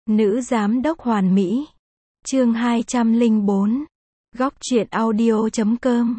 Nữ giám đốc hoàn mỹ. Chương 204. Góc truyện audio.com.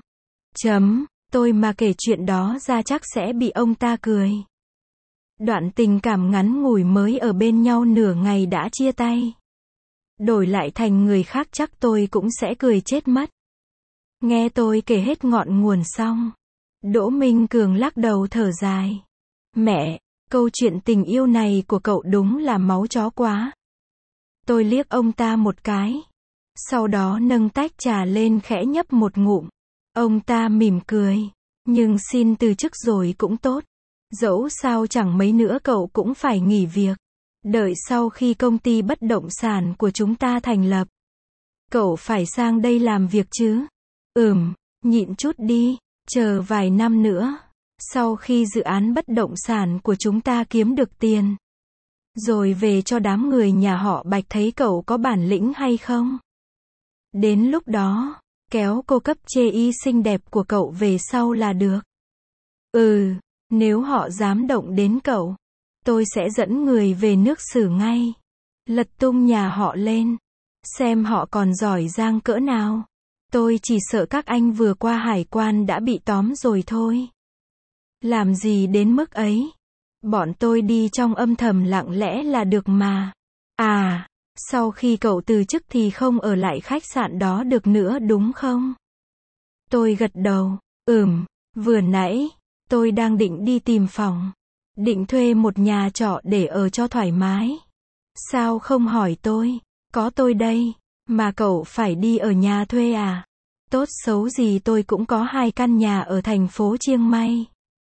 Tôi mà kể chuyện đó ra chắc sẽ bị ông ta cười. Đoạn tình cảm ngắn ngủi mới ở bên nhau nửa ngày đã chia tay. Đổi lại thành người khác chắc tôi cũng sẽ cười chết mất. Nghe tôi kể hết ngọn nguồn xong, Đỗ Minh Cường lắc đầu thở dài. Mẹ, câu chuyện tình yêu này của cậu đúng là máu chó quá. Tôi liếc ông ta một cái. Sau đó nâng tách trà lên khẽ nhấp một ngụm. Ông ta mỉm cười. Nhưng xin từ chức rồi cũng tốt. Dẫu sao chẳng mấy nữa cậu cũng phải nghỉ việc. Đợi sau khi công ty bất động sản của chúng ta thành lập. Cậu phải sang đây làm việc chứ. Nhịn chút đi. Chờ vài năm nữa. Sau khi dự án bất động sản của chúng ta kiếm được tiền. Rồi về cho đám người nhà họ Bạch thấy cậu có bản lĩnh hay không. Đến lúc đó, kéo cô cấp chê y xinh đẹp của cậu về sau là được. Nếu họ dám động đến cậu, tôi sẽ dẫn người về nước xử ngay. Lật tung nhà họ lên. Xem họ còn giỏi giang cỡ nào. Tôi chỉ sợ các anh vừa qua hải quan đã bị tóm rồi thôi. Làm gì đến mức ấy. Bọn tôi đi trong âm thầm lặng lẽ là được mà. Sau khi cậu từ chức thì không ở lại khách sạn đó được nữa đúng không? Tôi gật đầu. Vừa nãy, tôi đang định đi tìm phòng. Định thuê một nhà trọ để ở cho thoải mái. Sao không hỏi tôi? Có tôi đây. Mà cậu phải đi ở nhà thuê à? Tốt xấu gì tôi cũng có 2 căn nhà ở thành phố Chiang Mai.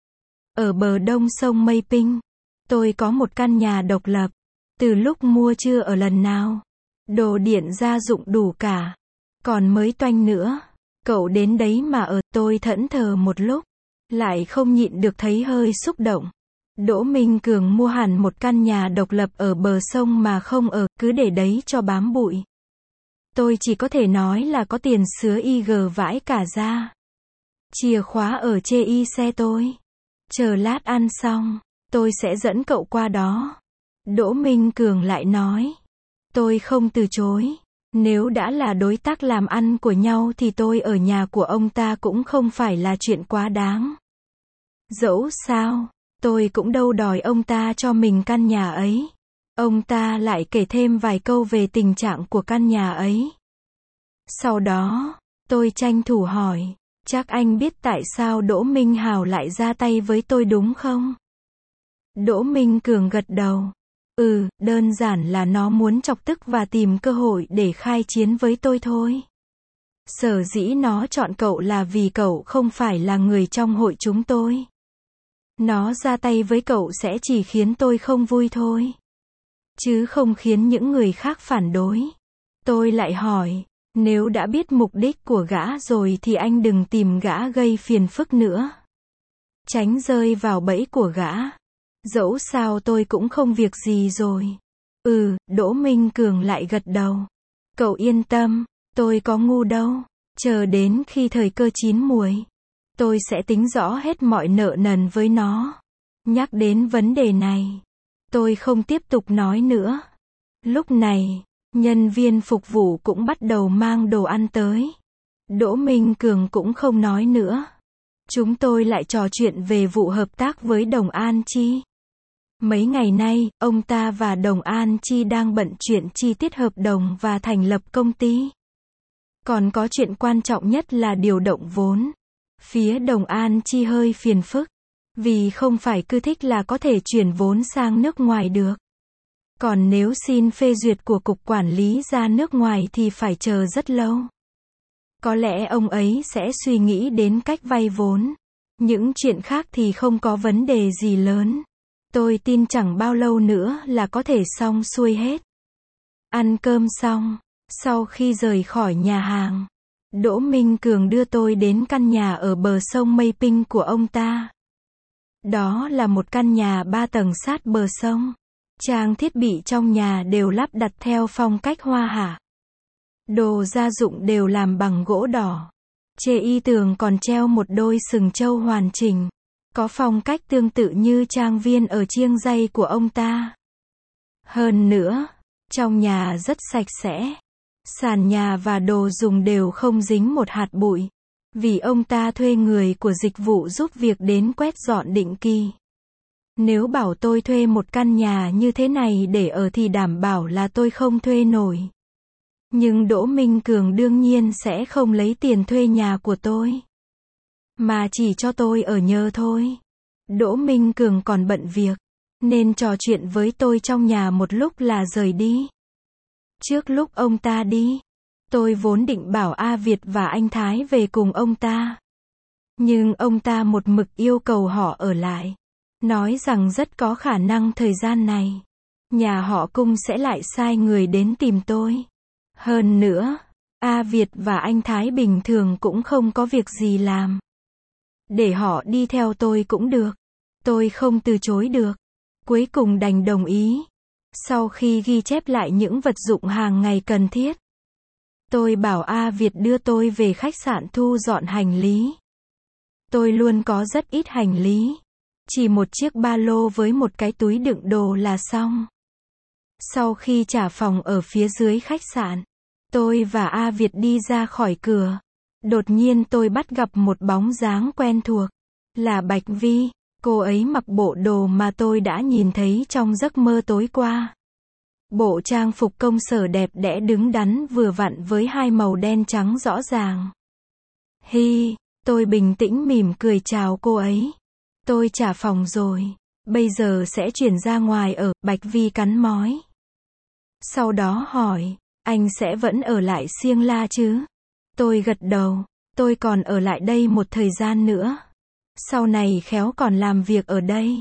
Ở bờ đông sông Mây Pinh. Tôi có một căn nhà độc lập. Từ lúc mua chưa ở lần nào. Đồ điện gia dụng đủ cả. Còn mới toanh nữa. Cậu đến đấy mà ở. Tôi thẫn thờ một lúc. Lại không nhịn được thấy hơi xúc động. Đỗ Minh Cường mua hẳn một căn nhà độc lập ở bờ sông mà không ở. Cứ để đấy cho bám bụi. Tôi chỉ có thể nói là có tiền sứa IG vãi cả ra. Chìa khóa ở chê y xe tôi. Chờ lát ăn xong, tôi sẽ dẫn cậu qua đó. Đỗ Minh Cường lại nói. Tôi không từ chối. Nếu đã là đối tác làm ăn của nhau thì tôi ở nhà của ông ta cũng không phải là chuyện quá đáng. Dẫu sao, tôi cũng đâu đòi ông ta cho mình căn nhà ấy. Ông ta lại kể thêm vài câu về tình trạng của căn nhà ấy. Sau đó, tôi tranh thủ hỏi. Chắc anh biết tại sao Đỗ Minh Hào lại ra tay với tôi đúng không? Đỗ Minh Cường gật đầu. Đơn giản là nó muốn chọc tức và tìm cơ hội để khai chiến với tôi thôi. Sở dĩ nó chọn cậu là vì cậu không phải là người trong hội chúng tôi. Nó ra tay với cậu sẽ chỉ khiến tôi không vui thôi. Chứ không khiến những người khác phản đối. Tôi lại hỏi. Nếu đã biết mục đích của gã rồi thì anh đừng tìm gã gây phiền phức nữa. Tránh rơi vào bẫy của gã. Dẫu sao tôi cũng không việc gì rồi. Đỗ Minh Cường lại gật đầu. Cậu yên tâm, tôi có ngu đâu. Chờ đến khi thời cơ chín muồi, tôi sẽ tính rõ hết mọi nợ nần với nó. Nhắc đến vấn đề này, tôi không tiếp tục nói nữa. Lúc này, nhân viên phục vụ cũng bắt đầu mang đồ ăn tới. Đỗ Minh Cường cũng không nói nữa. Chúng tôi lại trò chuyện về vụ hợp tác với Đồng An Chi. Mấy ngày nay, ông ta và Đồng An Chi đang bận chuyện chi tiết hợp đồng và thành lập công ty. Còn có chuyện quan trọng nhất là điều động vốn. Phía Đồng An Chi hơi phiền phức. Vì không phải cứ thích là có thể chuyển vốn sang nước ngoài được. Còn nếu xin phê duyệt của Cục Quản lý ra nước ngoài thì phải chờ rất lâu. Có lẽ ông ấy sẽ suy nghĩ đến cách vay vốn. Những chuyện khác thì không có vấn đề gì lớn. Tôi tin chẳng bao lâu nữa là có thể xong xuôi hết. Ăn cơm xong, sau khi rời khỏi nhà hàng, Đỗ Minh Cường đưa tôi đến căn nhà ở bờ sông Mây Pinh của ông ta. Đó là một căn nhà 3 tầng sát bờ sông. Trang thiết bị trong nhà đều lắp đặt theo phong cách Hoa Hạ. Đồ gia dụng đều làm bằng gỗ đỏ. Trên y tường còn treo một đôi sừng trâu hoàn chỉnh. Có phong cách tương tự như trang viên ở Chiang Rai của ông ta. Hơn nữa, Trong nhà rất sạch sẽ. Sàn nhà và đồ dùng đều không dính một hạt bụi. Vì ông ta thuê người của dịch vụ giúp việc đến quét dọn định kỳ. Nếu bảo tôi thuê một căn nhà như thế này để ở thì đảm bảo là tôi không thuê nổi. Nhưng Đỗ Minh Cường đương nhiên sẽ không lấy tiền thuê nhà của tôi, mà chỉ cho tôi ở nhờ thôi. Đỗ Minh Cường còn bận việc, nên trò chuyện với tôi trong nhà một lúc là rời đi. Trước lúc ông ta đi, tôi vốn định bảo A Việt và anh Thái về cùng ông ta. Nhưng ông ta một mực yêu cầu họ ở lại. Nói rằng rất có khả năng thời gian này, nhà họ Cung sẽ lại sai người đến tìm tôi. Hơn nữa, A Việt và anh Thái bình thường cũng không có việc gì làm. Để họ đi theo tôi cũng được. Tôi không từ chối được. Cuối cùng đành đồng ý. Sau khi ghi chép lại những vật dụng hàng ngày cần thiết, tôi bảo A Việt đưa tôi về khách sạn thu dọn hành lý. Tôi luôn có rất ít hành lý. Chỉ một chiếc ba lô với một cái túi đựng đồ là xong. Sau khi trả phòng ở phía dưới khách sạn, tôi và A Việt đi ra khỏi cửa. Đột nhiên tôi bắt gặp một bóng dáng quen thuộc. Là Bạch Vi. Cô ấy mặc bộ đồ mà tôi đã nhìn thấy trong giấc mơ tối qua. Bộ trang phục công sở đẹp đẽ đứng đắn vừa vặn với hai màu đen trắng rõ ràng. Hi, tôi bình tĩnh mỉm cười chào cô ấy. Tôi trả phòng rồi. Bây giờ sẽ chuyển ra ngoài ở, Bạch Vi cắn mói. Sau đó hỏi, anh sẽ vẫn ở lại Siêng La chứ? Tôi gật đầu, tôi còn ở lại đây một thời gian nữa. Sau này khéo còn làm việc ở đây.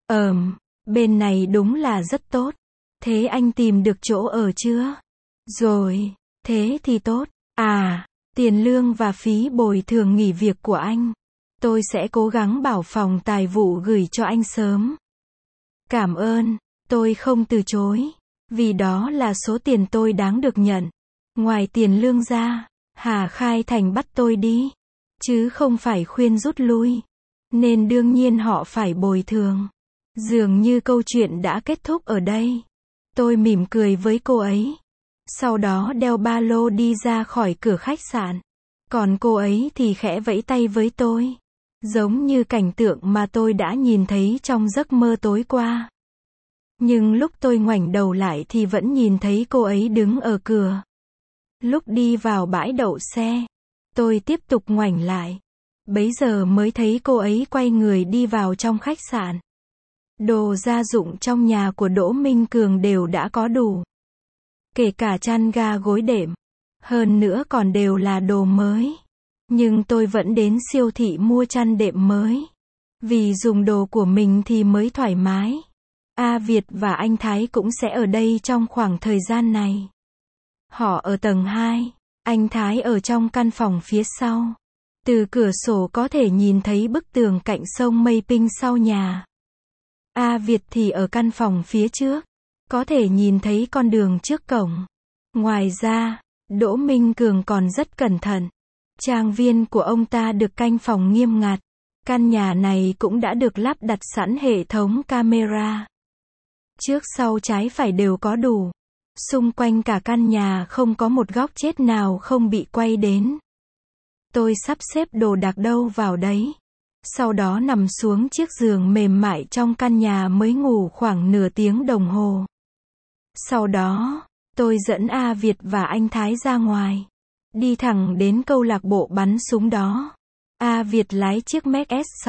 Bên này đúng là rất tốt. Thế anh tìm được chỗ ở chưa? Rồi, thế thì tốt. À, tiền lương và phí bồi thường nghỉ việc của anh, tôi sẽ cố gắng bảo phòng tài vụ gửi cho anh sớm. Cảm ơn, tôi không từ chối. Vì đó là số tiền tôi đáng được nhận. Ngoài tiền lương ra, Hà Khai Thành bắt tôi đi, chứ không phải khuyên rút lui. Nên đương nhiên họ phải bồi thường. Dường như câu chuyện đã kết thúc ở đây. Tôi mỉm cười với cô ấy. Sau đó đeo ba lô đi ra khỏi cửa khách sạn. Còn cô ấy thì khẽ vẫy tay với tôi. Giống như cảnh tượng mà tôi đã nhìn thấy trong giấc mơ tối qua. Nhưng lúc tôi ngoảnh đầu lại thì vẫn nhìn thấy cô ấy đứng ở cửa. Lúc đi vào bãi đậu xe, tôi tiếp tục ngoảnh lại. Bấy giờ mới thấy cô ấy quay người đi vào trong khách sạn. Đồ gia dụng trong nhà của Đỗ Minh Cường đều đã có đủ. Kể cả chăn ga gối đệm. Hơn nữa còn đều là đồ mới. Nhưng tôi vẫn đến siêu thị mua chăn đệm mới. Vì dùng đồ của mình thì mới thoải mái. A Việt và anh Thái cũng sẽ ở đây trong khoảng thời gian này. Họ ở tầng 2, anh Thái ở trong căn phòng phía sau. Từ cửa sổ có thể nhìn thấy bức tường cạnh sông Mây Pinh sau nhà. A Việt thì ở căn phòng phía trước, có thể nhìn thấy con đường trước cổng. Ngoài ra, Đỗ Minh Cường còn rất cẩn thận. Trang viên của ông ta được canh phòng nghiêm ngặt. Căn nhà này cũng đã được lắp đặt sẵn hệ thống camera. Trước sau trái phải đều có đủ. Xung quanh cả căn nhà không có một góc chết nào không bị quay đến. Tôi sắp xếp đồ đạc đâu vào đấy. Sau đó nằm xuống chiếc giường mềm mại trong căn nhà mới ngủ khoảng nửa tiếng đồng hồ. Sau đó, tôi dẫn A Việt và anh Thái ra ngoài. Đi thẳng đến câu lạc bộ bắn súng đó. A Việt lái chiếc Merc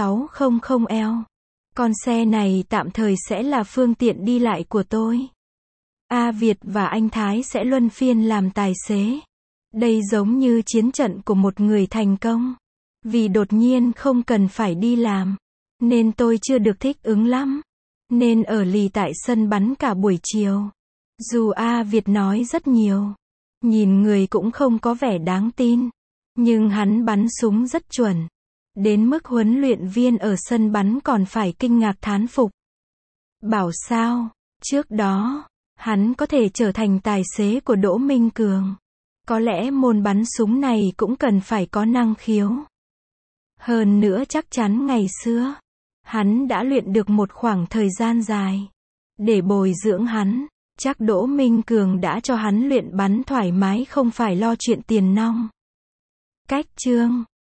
S600L. Con xe này tạm thời sẽ là phương tiện đi lại của tôi. A Việt và anh Thái sẽ luân phiên làm tài xế. Đây giống như chiến trận của một người thành công. Vì đột nhiên không cần phải đi làm, nên tôi chưa được thích ứng lắm. Nên ở lì tại sân bắn cả buổi chiều. Dù A Việt nói rất nhiều, nhìn người cũng không có vẻ đáng tin, nhưng hắn bắn súng rất chuẩn. Đến mức huấn luyện viên ở sân bắn còn phải kinh ngạc thán phục. Bảo sao, trước đó, hắn có thể trở thành tài xế của Đỗ Minh Cường. Có lẽ môn bắn súng này cũng cần phải có năng khiếu. Hơn nữa chắc chắn ngày xưa, hắn đã luyện được một khoảng thời gian dài. Để bồi dưỡng hắn, Chắc Đỗ Minh Cường đã cho hắn luyện bắn thoải mái không phải lo chuyện tiền nong. Cách chương